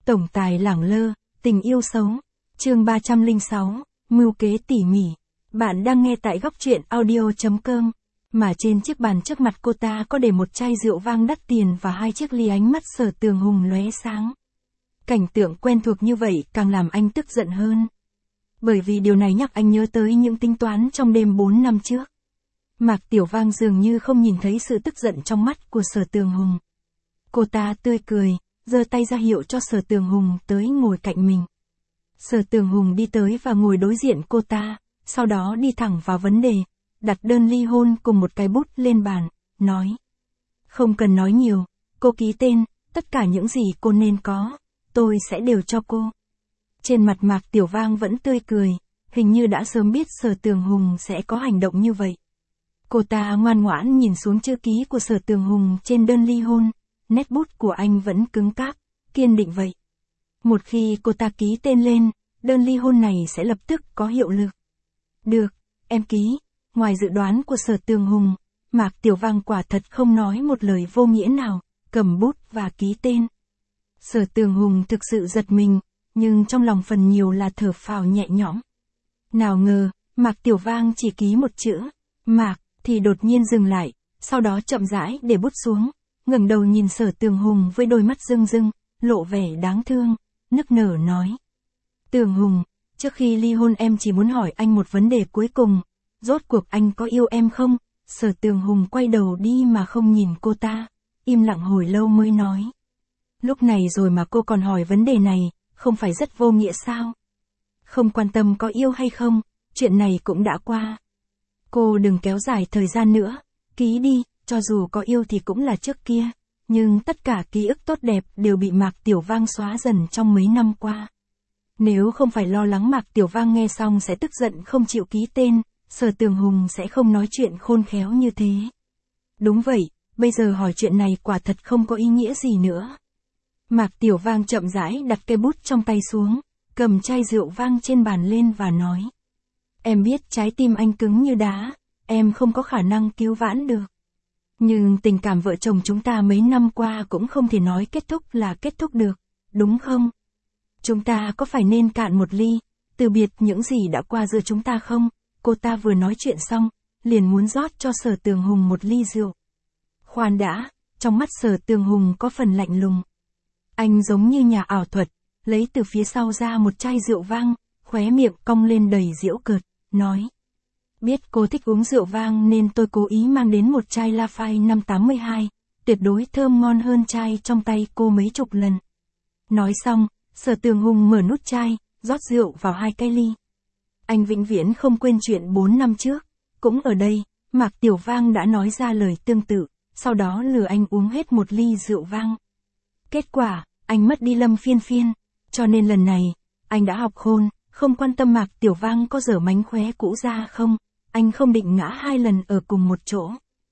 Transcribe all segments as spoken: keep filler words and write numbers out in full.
Tổng tài lẳng lơ, tình yêu xấu. Chương ba trăm lẻ sáu, mưu kế tỉ mỉ. Bạn đang nghe tại góc truyện audio chấm com. Mà trên chiếc bàn trước mặt cô ta có để một chai rượu vang đắt tiền và hai chiếc ly, ánh mắt Sở Tường Hùng lóe sáng. Cảnh tượng quen thuộc như vậy càng làm anh tức giận hơn. Bởi vì điều này nhắc anh nhớ tới những tính toán trong đêm bốn năm trước. Mạc Tiểu Vang dường như không nhìn thấy sự tức giận trong mắt của Sở Tường Hùng. Cô ta tươi cười, giơ tay ra hiệu cho Sở Tường Hùng tới ngồi cạnh mình. Sở Tường Hùng đi tới và ngồi đối diện cô ta, sau đó đi thẳng vào vấn đề, đặt đơn ly hôn cùng một cái bút lên bàn, nói. Không cần nói nhiều, cô ký tên, tất cả những gì cô nên có, tôi sẽ đều cho cô. Trên mặt Mạc Tiểu Vang vẫn tươi cười, hình như đã sớm biết Sở Tường Hùng sẽ có hành động như vậy. Cô ta ngoan ngoãn nhìn xuống chữ ký của Sở Tường Hùng trên đơn ly hôn, nét bút của anh vẫn cứng cáp, kiên định vậy. Một khi cô ta ký tên lên, đơn ly hôn này sẽ lập tức có hiệu lực. Được, em ký. Ngoài dự đoán của Sở Tường Hùng, Mạc Tiểu Vang quả thật không nói một lời vô nghĩa nào, cầm bút và ký tên. Sở Tường Hùng thực sự giật mình, nhưng trong lòng phần nhiều là thở phào nhẹ nhõm. Nào ngờ, Mạc Tiểu Vang chỉ ký một chữ, Mạc, thì đột nhiên dừng lại, sau đó chậm rãi để bút xuống, ngẩng đầu nhìn Sở Tường Hùng với đôi mắt rưng rưng, lộ vẻ đáng thương, nức nở nói. Tường Hùng, trước khi ly hôn em chỉ muốn hỏi anh một vấn đề cuối cùng, rốt cuộc anh có yêu em không? Sở Tường Hùng quay đầu đi mà không nhìn cô ta, im lặng hồi lâu mới nói. Lúc này rồi mà cô còn hỏi vấn đề này, không phải rất vô nghĩa sao? Không quan tâm có yêu hay không, chuyện này cũng đã qua. Cô đừng kéo dài thời gian nữa, ký đi, cho dù có yêu thì cũng là trước kia, nhưng tất cả ký ức tốt đẹp đều bị Mạc Tiểu Vang xóa dần trong mấy năm qua. Nếu không phải lo lắng Mạc Tiểu Vang nghe xong sẽ tức giận không chịu ký tên, Sở Tường Hùng sẽ không nói chuyện khôn khéo như thế. Đúng vậy, bây giờ hỏi chuyện này quả thật không có ý nghĩa gì nữa. Mạc Tiểu Vang chậm rãi đặt cây bút trong tay xuống, cầm chai rượu vang trên bàn lên và nói. Em biết trái tim anh cứng như đá, em không có khả năng cứu vãn được. Nhưng tình cảm vợ chồng chúng ta mấy năm qua cũng không thể nói kết thúc là kết thúc được, đúng không? Chúng ta có phải nên cạn một ly, từ biệt những gì đã qua giữa chúng ta không? Cô ta vừa nói chuyện xong, liền muốn rót cho Sở Tường Hùng một ly rượu. Khoan đã, trong mắt Sở Tường Hùng có phần lạnh lùng. Anh giống như nhà ảo thuật, lấy từ phía sau ra một chai rượu vang, khóe miệng cong lên đầy giễu cợt, nói. Biết cô thích uống rượu vang nên tôi cố ý mang đến một chai Lafite năm tám hai, tuyệt đối thơm ngon hơn chai trong tay cô mấy chục lần. Nói xong, Sở Tường Hùng mở nút chai, rót rượu vào hai cái ly. Anh vĩnh viễn không quên chuyện bốn năm trước, cũng ở đây, Mạc Tiểu Vang đã nói ra lời tương tự, sau đó lừa anh uống hết một ly rượu vang. Kết quả, anh mất đi Lâm Phiên Phiên, cho nên lần này, anh đã học khôn, không quan tâm Mạc Tiểu Vang có dở mánh khóe cũ ra không, anh không định ngã hai lần ở cùng một chỗ.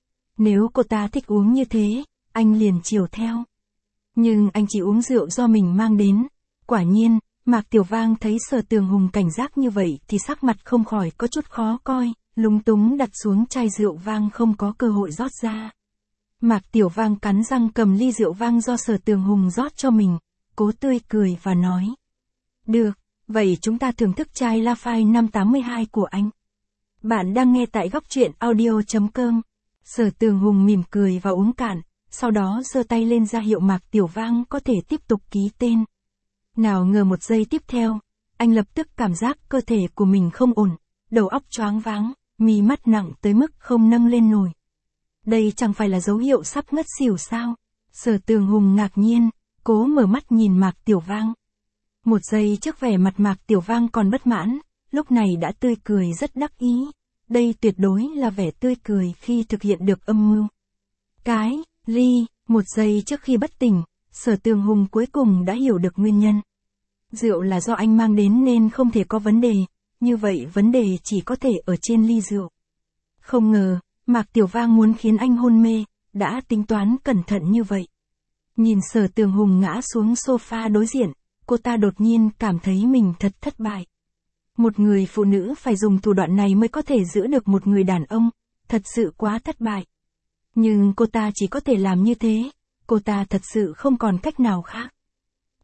Nếu cô ta thích uống như thế, anh liền chiều theo. Nhưng anh chỉ uống rượu do mình mang đến. Quả nhiên, Mạc Tiểu Vang thấy Sở Tường Hùng cảnh giác như vậy thì sắc mặt không khỏi có chút khó coi, lúng túng đặt xuống chai rượu vang không có cơ hội rót ra. Mạc Tiểu Vang cắn răng cầm ly rượu vang do Sở Tường Hùng rót cho mình, cố tươi cười và nói. Được, vậy chúng ta thưởng thức chai Lafite năm tám hai của anh. Bạn đang nghe tại góc truyện audio chấm com. Sở Tường Hùng mỉm cười và uống cạn, sau đó giơ tay lên ra hiệu Mạc Tiểu Vang có thể tiếp tục ký tên. Nào ngờ một giây tiếp theo, anh lập tức cảm giác cơ thể của mình không ổn, đầu óc choáng váng, mí mắt nặng tới mức không nâng lên nổi. Đây chẳng phải là dấu hiệu sắp ngất xỉu sao? Sở Tường Hùng ngạc nhiên, cố mở mắt nhìn Mạc Tiểu Vang. Một giây trước vẻ mặt Mạc Tiểu Vang còn bất mãn, lúc này đã tươi cười rất đắc ý. Đây tuyệt đối là vẻ tươi cười khi thực hiện được âm mưu. Cái, ly, một giây trước khi bất tỉnh, Sở Tường Hùng cuối cùng đã hiểu được nguyên nhân. Rượu là do anh mang đến nên không thể có vấn đề, như vậy vấn đề chỉ có thể ở trên ly rượu. Không ngờ, Mạc Tiểu Vang muốn khiến anh hôn mê, đã tính toán cẩn thận như vậy. Nhìn Sở Tường Hùng ngã xuống sofa đối diện, cô ta đột nhiên cảm thấy mình thật thất bại. Một người phụ nữ phải dùng thủ đoạn này mới có thể giữ được một người đàn ông, thật sự quá thất bại. Nhưng cô ta chỉ có thể làm như thế, cô ta thật sự không còn cách nào khác.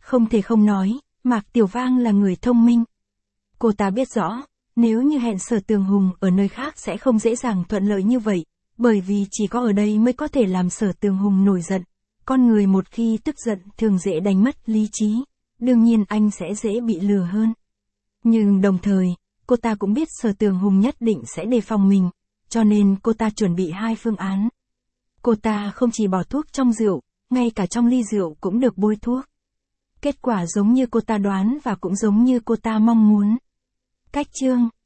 Không thể không nói, Mạc Tiểu Vang là người thông minh. Cô ta biết rõ, nếu như hẹn Sở Tường Hùng ở nơi khác sẽ không dễ dàng thuận lợi như vậy, bởi vì chỉ có ở đây mới có thể làm Sở Tường Hùng nổi giận. Con người một khi tức giận thường dễ đánh mất lý trí, đương nhiên anh sẽ dễ bị lừa hơn. Nhưng đồng thời, cô ta cũng biết Sở Tường Hùng nhất định sẽ đề phòng mình, cho nên cô ta chuẩn bị hai phương án. Cô ta không chỉ bỏ thuốc trong rượu, ngay cả trong ly rượu cũng được bôi thuốc. Kết quả giống như cô ta đoán và cũng giống như cô ta mong muốn. Cách chương